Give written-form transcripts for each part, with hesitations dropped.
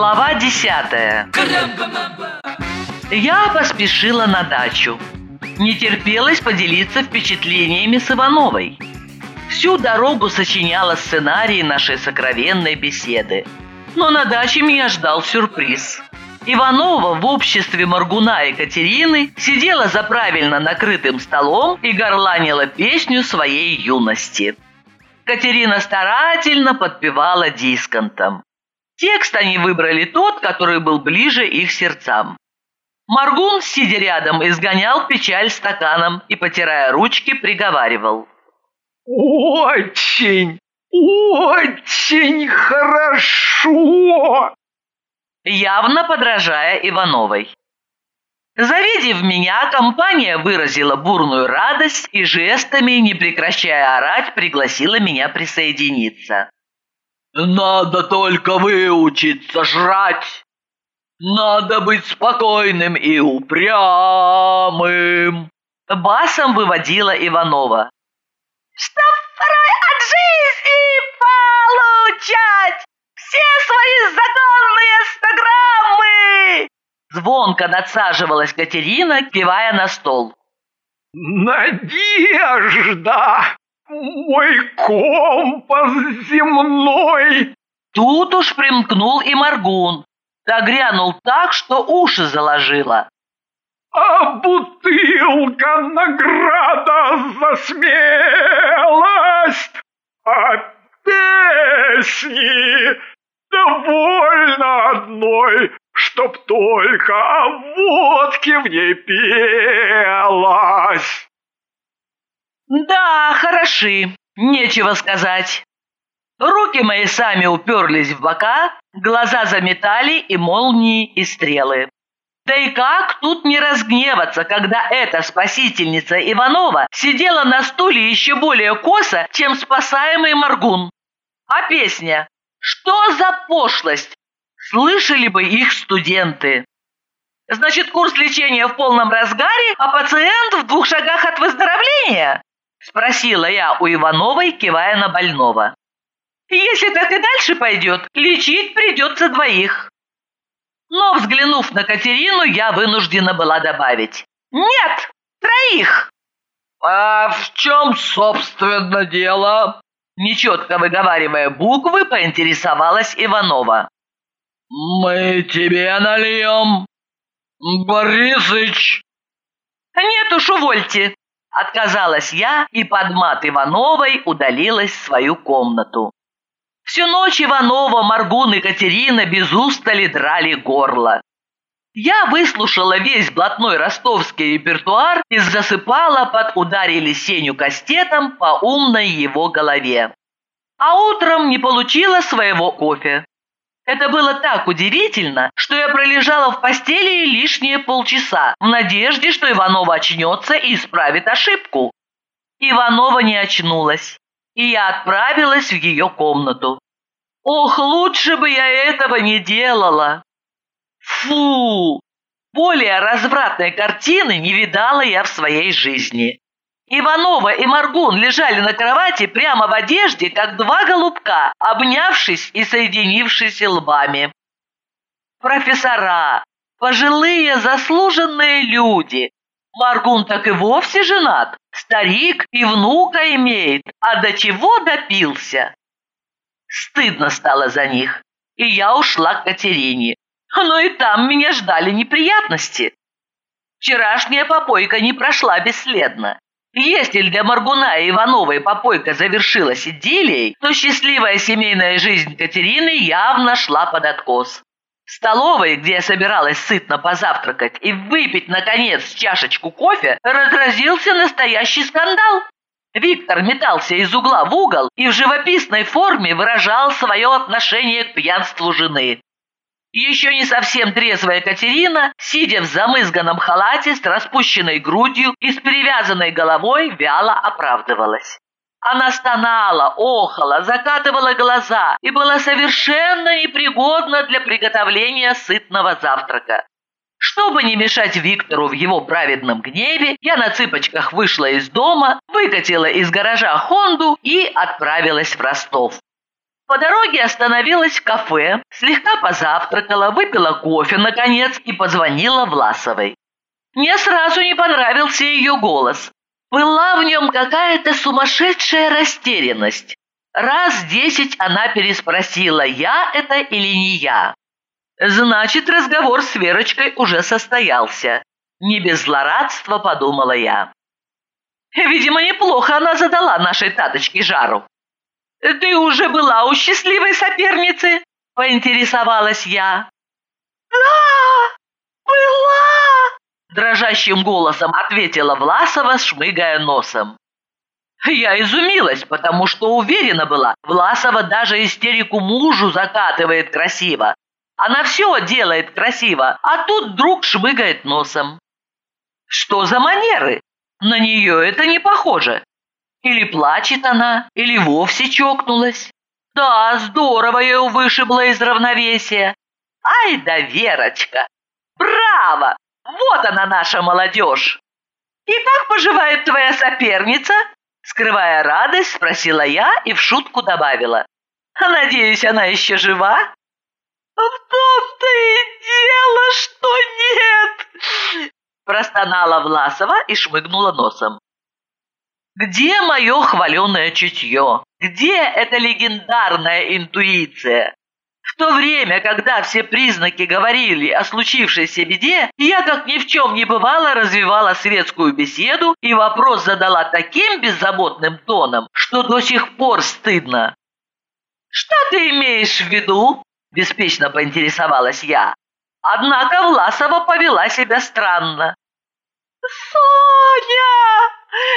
Глава 10. Я поспешила на дачу. Не терпелось поделиться впечатлениями с Ивановой. Всю дорогу сочиняла сценарий нашей сокровенной беседы. Но на даче меня ждал сюрприз. Иванова в обществе Моргуна и Катерины сидела за правильно накрытым столом и горланила песню своей юности. Катерина старательно подпевала дисконтом. Текст они выбрали тот, который был ближе их сердцам. Моргун, сидя рядом, изгонял печаль стаканом и, потирая ручки, приговаривал: «Очень, очень хорошо!» явно подражая Ивановой. Завидев меня, компания выразила бурную радость и жестами, не прекращая орать, пригласила меня присоединиться. «Надо только выучиться жрать! Надо быть спокойным и упрямым!» Басом выводила Иванова. «Чтоб второй от жизни получать все свои законные 100 граммы!» Звонко надсаживалась Катерина, кивая на стол. «Надежда! Мой компас земной!» Тут уж примкнул и Моргун. Да грянул так, что уши заложило. «А бутылка награда за смелость! А песни довольно одной, чтоб только о водке в ней пелось!» Да, хороши, нечего сказать. Руки мои сами уперлись в бока, глаза заметали и молнии, и стрелы. Да и как тут не разгневаться, когда эта спасительница Иванова сидела на стуле еще более косо, чем спасаемый Моргун. А песня? Что за пошлость? Слышали бы их студенты. Значит, курс лечения в полном разгаре, а пациент в 2 шагах от выздоровления? Спросила я у Ивановой, кивая на больного. Если так и дальше пойдет, лечить придется 2. Но, взглянув на Катерину, я вынуждена была добавить: нет, 3. А в чем, собственно, дело? Нечетко выговаривая буквы, поинтересовалась Иванова. Мы тебе нальем, Борисыч. Нет уж, увольте. Отказалась я и под мат Ивановой удалилась в свою комнату. Всю ночь Иванова, Моргун и Катерина без устали драли горло. Я выслушала весь блатной ростовский репертуар и засыпала под ударили Сеню кастетом по умной его голове. А утром не получила своего кофе. Это было так удивительно, что я пролежала в постели лишние полчаса в надежде, что Иванова очнется и исправит ошибку. Иванова не очнулась, и я отправилась в ее комнату. Ох, лучше бы я этого не делала. Фу! Более развратной картины не видала я в своей жизни. Иванова и Моргун лежали на кровати прямо в одежде, как 2 голубка, обнявшись и соединившись лбами. Профессора, пожилые заслуженные люди. Моргун так и вовсе женат, старик и внука имеет, а до чего допился. Стыдно стало за них, и я ушла к Катерине. Но и там меня ждали неприятности. Вчерашняя попойка не прошла бесследно. Если для Моргуна и Ивановой попойка завершилась идиллией, то счастливая семейная жизнь Катерины явно шла под откос. В столовой, где я собиралась сытно позавтракать и выпить, наконец, чашечку кофе, разразился настоящий скандал. Виктор метался из угла в угол и в живописной форме выражал свое отношение к пьянству жены. Еще не совсем трезвая Катерина, сидя в замызганном халате с распущенной грудью и с перевязанной головой, вяло оправдывалась. Она стонала, охала, закатывала глаза и была совершенно непригодна для приготовления сытного завтрака. Чтобы не мешать Виктору в его праведном гневе, я на цыпочках вышла из дома, выкатила из гаража Хонду и отправилась в Ростов. По дороге остановилась в кафе, слегка позавтракала, выпила кофе, наконец, и позвонила Власовой. Мне сразу не понравился ее голос. Была в нем какая-то сумасшедшая растерянность. Раз 10 она переспросила, я это или не я. Значит, разговор с Верочкой уже состоялся. Не без злорадства, подумала я. Видимо, неплохо она задала нашей Таточке жару. «Ты уже была у счастливой соперницы?» – поинтересовалась я. «Да, была!» – дрожащим голосом ответила Власова, шмыгая носом. Я изумилась, потому что уверена была, Власова даже истерику мужу закатывает красиво. Она все делает красиво, а тут вдруг шмыгает носом. Что за манеры? На нее это не похоже. Или плачет она, или вовсе чокнулась. Да, здорово ее вышибло из равновесия. Ай да Верочка! Браво! Вот она, наша молодежь! И как поживает твоя соперница? Скрывая радость, спросила я и в шутку добавила. Надеюсь, она еще жива? В том-то и дело, что нет! Простонала Власова и шмыгнула носом. Где мое хваленое чутье? Где эта легендарная интуиция? В то время, когда все признаки говорили о случившейся беде, я, как ни в чем не бывало, развивала светскую беседу и вопрос задала таким беззаботным тоном, что до сих пор стыдно. «Что ты имеешь в виду?» – беспечно поинтересовалась я. Однако Власова повела себя странно. «Соня!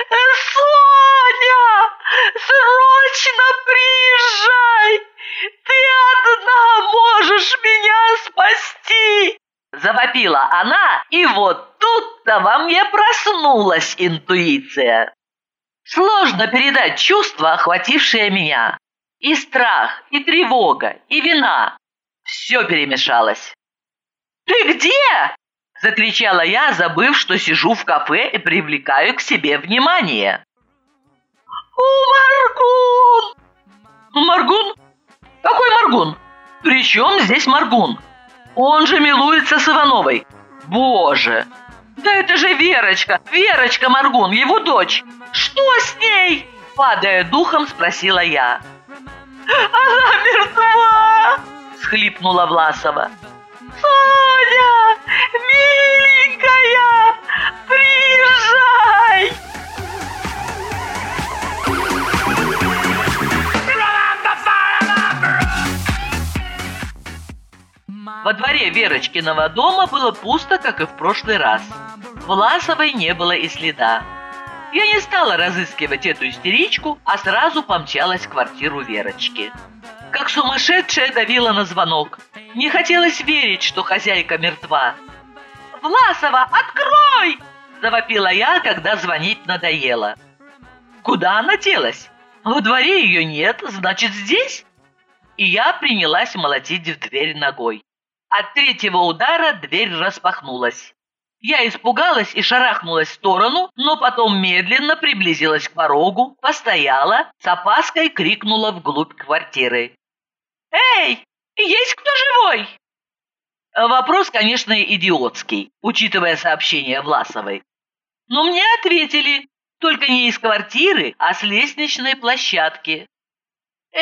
Соня! Срочно приезжай! Ты одна можешь меня спасти!» Завопила она, и вот тут-то во мне проснулась интуиция. Сложно передать чувства, охватившие меня. И страх, и тревога, и вина. Все перемешалось. «Ты где?» – закричала я, забыв, что сижу в кафе и привлекаю к себе внимание. «У Маргун!» «Маргун? Какой Маргун? При чем здесь Маргун? Он же милуется с Ивановой. Боже! Да это же Верочка! Верочка Маргун, его дочь! Что с ней?» – падая духом, спросила я. «Она мертва!» – схлипнула Власова. «Соня, миленькая, приезжай!» Во дворе Верочкиного дома было пусто, как и в прошлый раз. Власовой не было и следа. Я не стала разыскивать эту истеричку, а сразу помчалась в квартиру Верочки. Как сумасшедшая давила на звонок. Не хотелось верить, что хозяйка мертва. «Власова, открой!» – завопила я, когда звонить надоело. Куда она делась? Во дворе ее нет, значит, здесь? И я принялась молотить в дверь ногой. От третьего удара дверь распахнулась. Я испугалась и шарахнулась в сторону, но потом медленно приблизилась к порогу, постояла, с опаской крикнула вглубь квартиры. «Эй, есть кто живой?» Вопрос, конечно, идиотский, учитывая сообщение Власовой. Но мне ответили, только не из квартиры, а с лестничной площадки. «Вы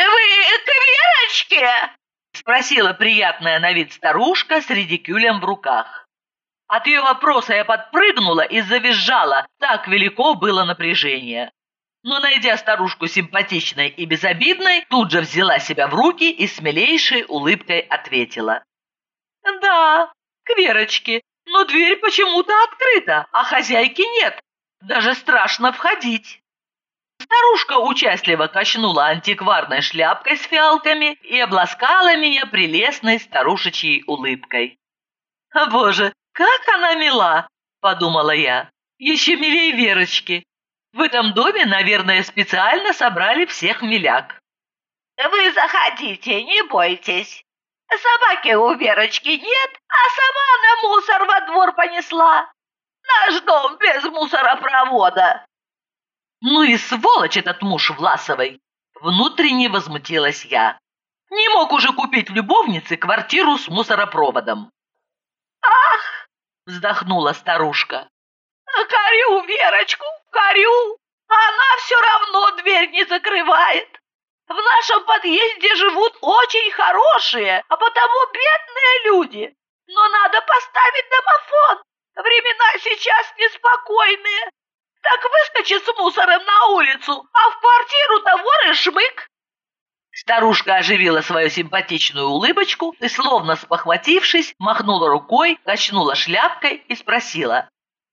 к Верочке?» – спросила приятная на вид старушка с редикюлем в руках. От ее вопроса я подпрыгнула и завизжала, так велико было напряжение. Но, найдя старушку симпатичной и безобидной, тут же взяла себя в руки и с милейшей улыбкой ответила. «Да, к Верочке, но дверь почему-то открыта, а хозяйки нет. Даже страшно входить». Старушка участливо качнула антикварной шляпкой с фиалками и обласкала меня прелестной старушечьей улыбкой. «Боже, как она мила!» – подумала я. «Еще милее Верочки. В этом доме, наверное, специально собрали всех миляк». «Вы заходите, не бойтесь. Собаки у Верочки нет, а сама она мусор во двор понесла. Наш дом без мусоропровода». «Ну и сволочь этот муж Власовой!» – внутренне возмутилась я. Не мог уже купить любовнице квартиру с мусоропроводом. Ах, вздохнула старушка. корю Верочку, корю. Она все равно дверь не закрывает. В нашем подъезде живут очень хорошие, а потому бедные люди. Но надо поставить домофон. Времена сейчас неспокойные. Так выскочи с мусором на улицу, а в квартиру-то вор и шмык. Старушка оживила свою симпатичную улыбочку и, словно спохватившись, махнула рукой, качнула шляпкой и спросила.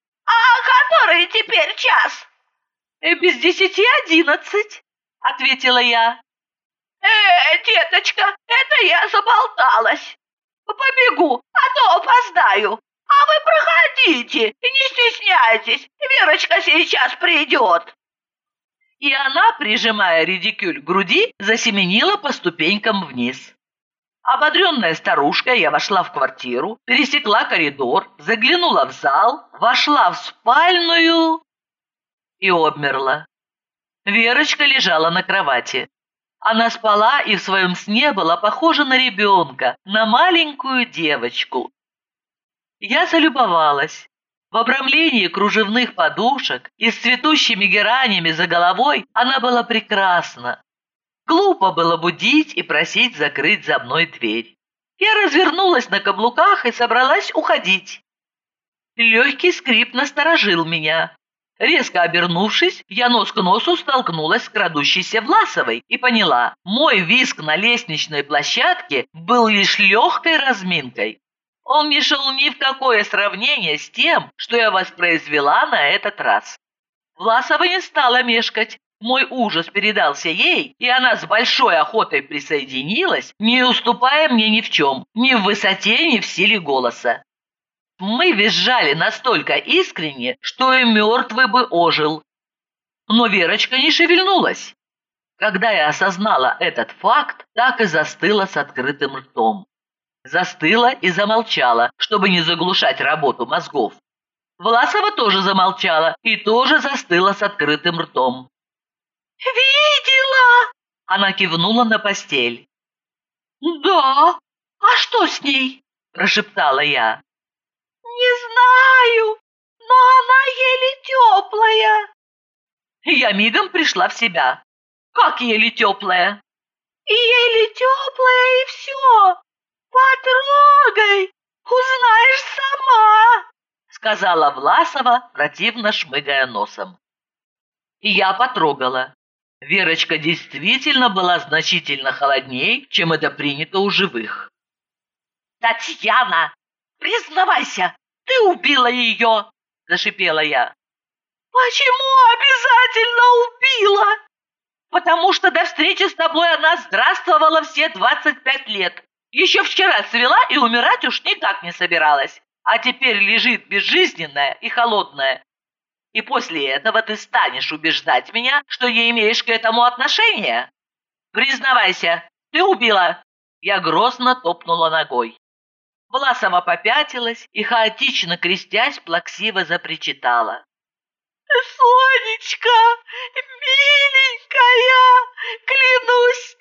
«А который теперь час?» «Без 10:11», — ответила я. Деточка, это я заболталась. Побегу, а то опоздаю. А вы проходите, не стесняйтесь, Верочка сейчас придет». И она, прижимая редикюль к груди, засеменила по ступенькам вниз. Ободренная старушка, я вошла в квартиру, пересекла коридор, заглянула в зал, вошла в спальную и обмерла. Верочка лежала на кровати. Она спала и в своем сне была похожа на ребенка, на маленькую девочку. Я залюбовалась. В обрамлении кружевных подушек и с цветущими геранями за головой она была прекрасна. Глупо было будить и просить закрыть за мной дверь. Я развернулась на каблуках и собралась уходить. Легкий скрип насторожил меня. Резко обернувшись, я нос к носу столкнулась с крадущейся Власовой и поняла, мой визг на лестничной площадке был лишь легкой разминкой. Он не шел ни в какое сравнение с тем, что я воспроизвела на этот раз. Власова не стала мешкать. Мой ужас передался ей, и она с большой охотой присоединилась, не уступая мне ни в чем, ни в высоте, ни в силе голоса. Мы визжали настолько искренне, что и мертвый бы ожил. Но Верочка не шевельнулась. Когда я осознала этот факт, так и застыла с открытым ртом. Застыла и замолчала, чтобы не заглушать работу мозгов. Власова тоже замолчала и тоже застыла с открытым ртом. «Видела!» – она кивнула на постель. «Да, а что с ней?» – прошептала я. «Не знаю, но она еле теплая». Я мигом пришла в себя. «Как еле теплая?» «Еле теплая и все. Потрогай, узнаешь сама», — сказала Власова, противно шмыгая носом. И я потрогала. Верочка действительно была значительно холоднее, чем это принято у живых. «Татьяна, признавайся, ты убила ее!» – зашипела я. «Почему обязательно убила?» «Потому что до встречи с тобой она здравствовала все 25 лет. Еще вчера цвела и умирать уж никак не собиралась. А теперь лежит безжизненная и холодная. И после этого ты станешь убеждать меня, что не имеешь к этому отношения? Признавайся, ты убила!» Я грозно топнула ногой. Власова попятилась и, хаотично крестясь, плаксиво запричитала. «Сонечка, миленькая, клянусь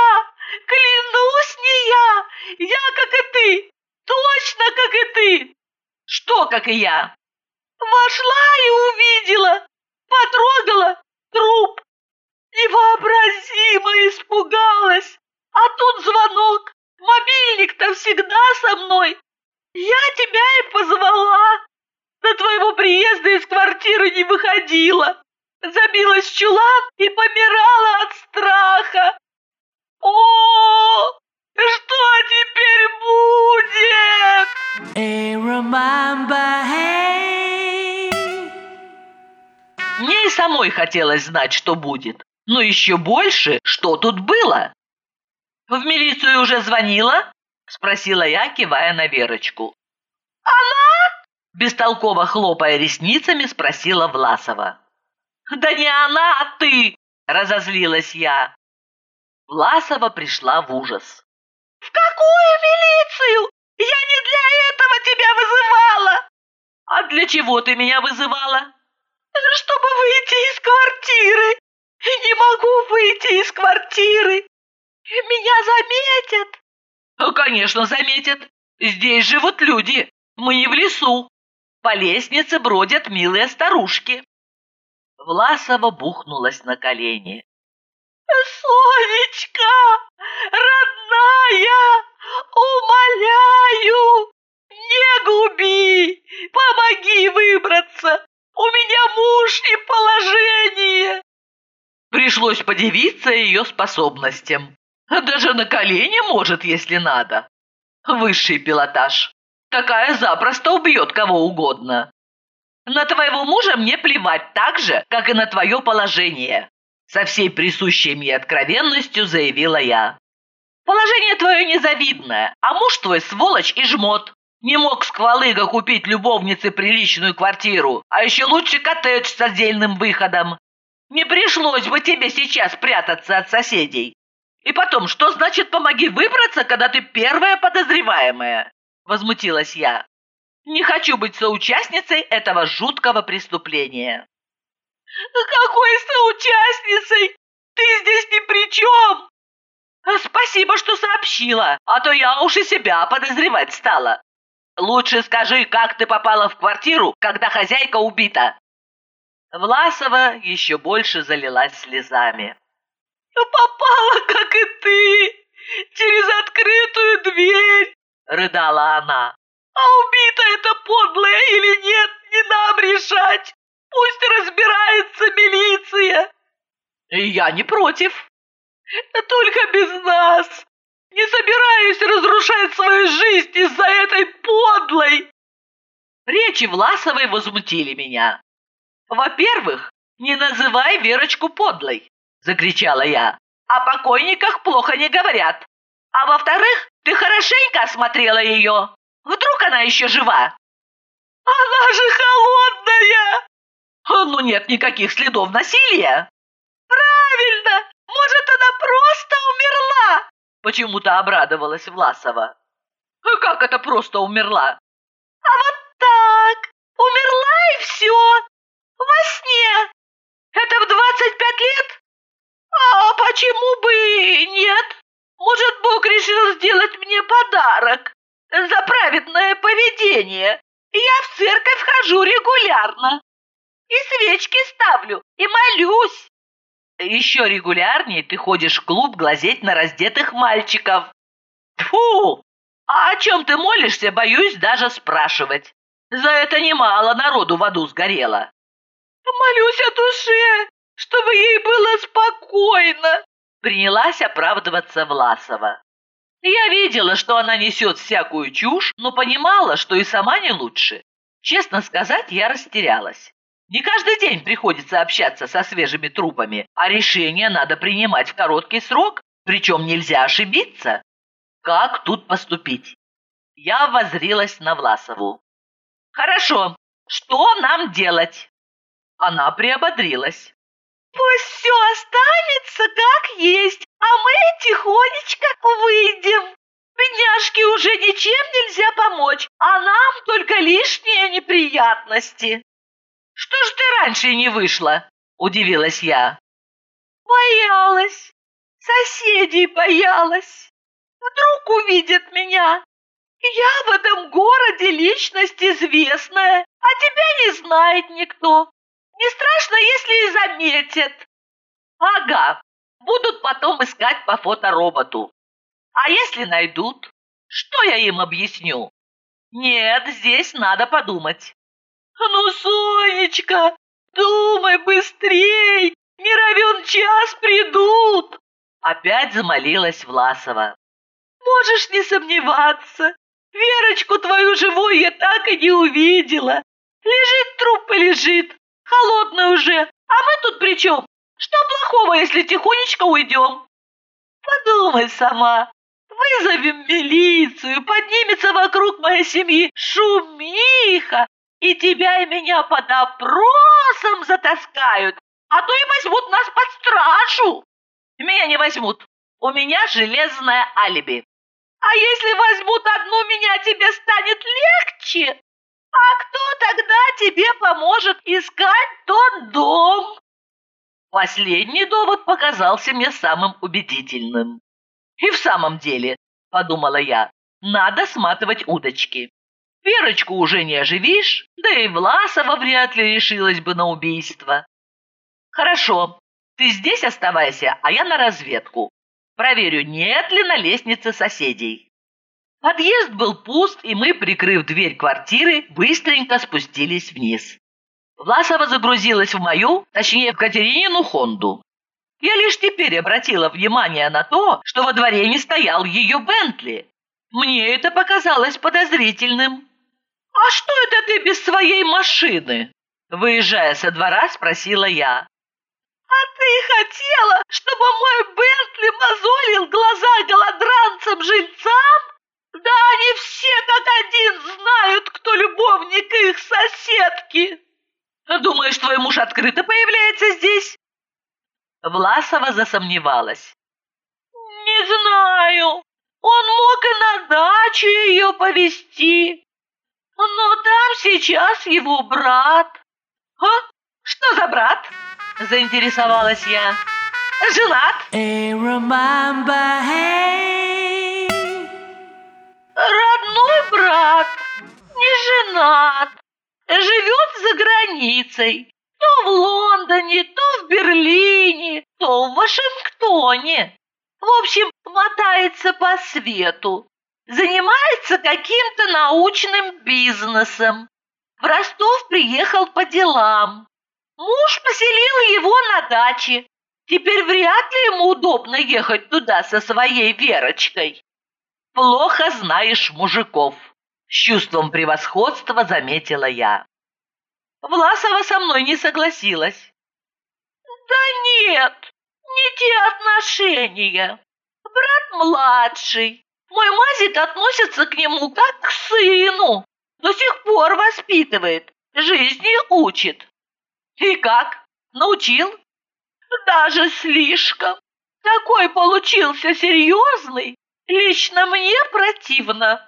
не я, как и ты, точно как и ты». «Что, как и я?» «Вошла и увидела, потрогала труп, невообразимо испугалась, а тут звонок, мобильник-то всегда со мной, я тебя и позвала». До твоего приезда из квартиры не выходила. Забилась в чулан и помирала от страха. О, что теперь будет? Мне и самой хотелось знать, что будет. Но еще больше, что тут было. «В милицию уже звонила?» – спросила я, кивая на Верочку. «Она?» Бестолково хлопая ресницами, спросила Власова. «Да не она, а ты!» – разозлилась я. Власова пришла в ужас. «В какую милицию? Я не для этого тебя вызывала!» «А для чего ты меня вызывала?» «Чтобы выйти из квартиры. Не могу выйти из квартиры. Меня заметят. Конечно, заметят. Здесь живут люди. Мы не в лесу. По лестнице бродят милые старушки. Власова бухнулась на колени. Сонечка, родная, умоляю, не губи, помоги выбраться. У меня муж и положение. Пришлось подивиться ее способностям. Даже на колени может, если надо. Высший пилотаж. Такая запросто убьет кого угодно. На твоего мужа мне плевать так же, как и на твое положение. Со всей присущей мне откровенностью заявила я. Положение твое незавидное, а муж твой сволочь и жмот. Не мог сквалыга купить любовнице приличную квартиру, а еще лучше коттедж с отдельным выходом. Не пришлось бы тебе сейчас прятаться от соседей. И потом, что значит «помоги выбраться», когда ты первая подозреваемая? Возмутилась я. Не хочу быть соучастницей этого жуткого преступления. Какой соучастницей? Ты здесь ни при чем. Спасибо, что сообщила, а то я уж и себя подозревать стала. Лучше скажи, как ты попала в квартиру, когда хозяйка убита. Власова еще больше залилась слезами. Попала, как и ты, через открытую дверь, рыдала она. А убита эта подлая или нет, не нам решать. Пусть разбирается милиция. Я не против. Только без нас. Не собираюсь разрушать свою жизнь из-за этой подлой. Речи Власовой возмутили меня. Во-первых, не называй Верочку подлой, закричала я. О покойниках плохо не говорят. А во-вторых, ты хорошенько осмотрела ее. Вдруг она еще жива? Она же холодная. Ну нет никаких следов насилия. Правильно. Может, она просто умерла? Почему-то обрадовалась Власова. Как это просто умерла? А вот так. Умерла и все. Во сне. Это в 25 лет? А почему бы и нет? Может, Бог решил сделать мне подарок за праведное поведение. Я в церковь хожу регулярно. И свечки ставлю, и молюсь. Еще регулярнее ты ходишь в клуб глазеть на раздетых мальчиков. Тьфу! А о чем ты молишься, боюсь даже спрашивать. За это немало народу в аду сгорело. Молюсь о душе, чтобы ей было спокойно. Принялась оправдываться Власова. Я видела, что она несет всякую чушь, но понимала, что и сама не лучше. Честно сказать, я растерялась. Не каждый день приходится общаться со свежими трупами, а решение надо принимать в короткий срок, причем нельзя ошибиться. Как тут поступить? Я воззрилась на Власову. Хорошо, что нам делать? Она приободрилась. Пусть все останется как есть, а мы тихонечко выйдем. Бедняжке уже ничем нельзя помочь, а нам только лишние неприятности. Что ж ты раньше не вышла? Удивилась я. Боялась. Соседей боялась. Вдруг увидят меня. Я в этом городе личность известная, а тебя не знает никто. Не страшно, если и заметят. Ага, будут потом искать по фотороботу. А если найдут, что я им объясню? Нет, здесь надо подумать. Ну, Сонечка, думай быстрей, не равен час придут. Опять замолилась Власова. Можешь не сомневаться, Верочку твою живой я так и не увидела. Лежит труп и лежит, холодный уже, а мы тут при чем? Что плохого, если тихонечко уйдем? Подумай сама. Вызовем милицию, поднимется вокруг моей семьи шумиха, и тебя и меня под опросом затаскают, а то и возьмут нас под стражу. Меня не возьмут, у меня железное алиби. А если возьмут одну меня, тебе станет легче? А кто тогда тебе поможет искать тот дом? Последний довод показался мне самым убедительным. И в самом деле, подумала я, надо сматывать удочки. Верочку уже не оживишь, да и Власова вряд ли решилась бы на убийство. Хорошо, ты здесь оставайся, а я на разведку. Проверю, нет ли на лестнице соседей. Подъезд был пуст, и мы, прикрыв дверь квартиры, быстренько спустились вниз. Власова загрузилась в мою, точнее в Катеринину Хонду. Я лишь теперь обратила внимание на то, что во дворе не стоял ее Бентли. Мне это показалось подозрительным. «А что это ты без своей машины?» Выезжая со двора, спросила я. «А ты хотела, чтобы мой Бентли мозолил глаза голодранцам-жильцам? Да они все как один знают, кто любовник их соседки!» «Думаешь, твой муж открыто появляется здесь?» Власова засомневалась. «Не знаю. Он мог и на дачу ее повезти. Но там сейчас его брат». «А? Что за брат?» Заинтересовалась я. «Женат?» «Родной брат. Не женат. Живет за границей. То в Лондоне, то в Берлине, то в Вашингтоне. В общем, мотается по свету. Занимается каким-то научным бизнесом. В Ростов приехал по делам. Муж поселил его на даче. Теперь вряд ли ему удобно ехать туда со своей Верочкой». «Плохо знаешь мужиков», — с чувством превосходства заметила я. Власова со мной не согласилась. «Да нет, не те отношения. Брат младший. Мой Мазик относится к нему как к сыну. До сих пор воспитывает, жизни учит». «И как? Научил?» «Даже слишком. Такой получился серьезный. Лично мне противно.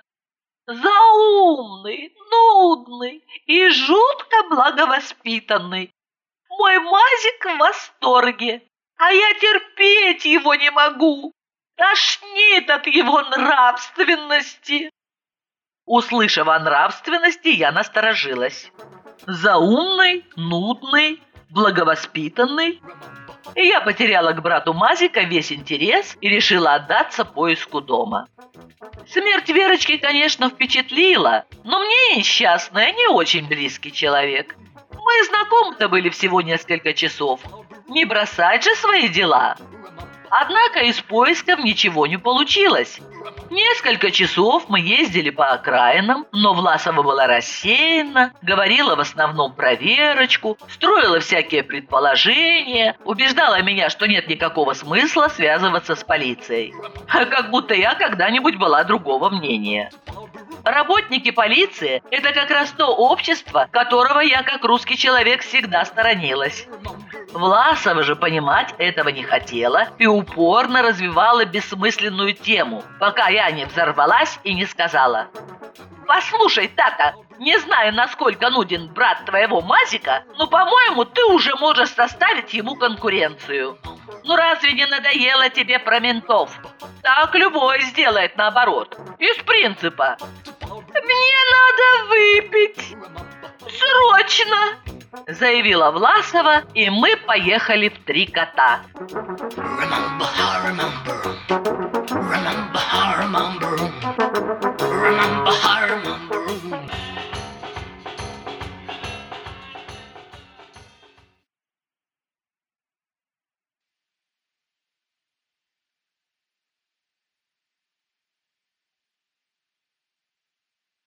Заумный, нудный и жутко благовоспитанный. Мой Мазик в восторге, а я терпеть его не могу. Тошнит от его нравственности». Услышав о нравственности, я насторожилась. Заумный, нудный, благовоспитанный. И я потеряла к брату Мазика весь интерес и решила отдаться поиску дома. Смерть Верочки, конечно, впечатлила, но мне несчастная не очень близкий человек. Мы знакомы-то были всего несколько часов. Не бросать же свои дела. Однако из поисков ничего не получилось. Несколько часов мы ездили по окраинам, но Власова была рассеяна, говорила в основном про Верочку, строила всякие предположения, убеждала меня, что нет никакого смысла связываться с полицией. Как будто я когда-нибудь была другого мнения. Работники полиции – это как раз то общество, которого я, как русский человек, всегда сторонилась. Власова же понимать этого не хотела и упорно развивала бессмысленную тему, пока я не взорвалась и не сказала: «Послушай, Тата, не знаю, насколько нуден брат твоего Мазика, но, по-моему, ты уже можешь составить ему конкуренцию. Ну разве не надоело тебе про ментов? Так любой сделает наоборот, из принципа». «Мне надо выпить. Срочно!» заявила Власова, и мы поехали в Три кота. Remember,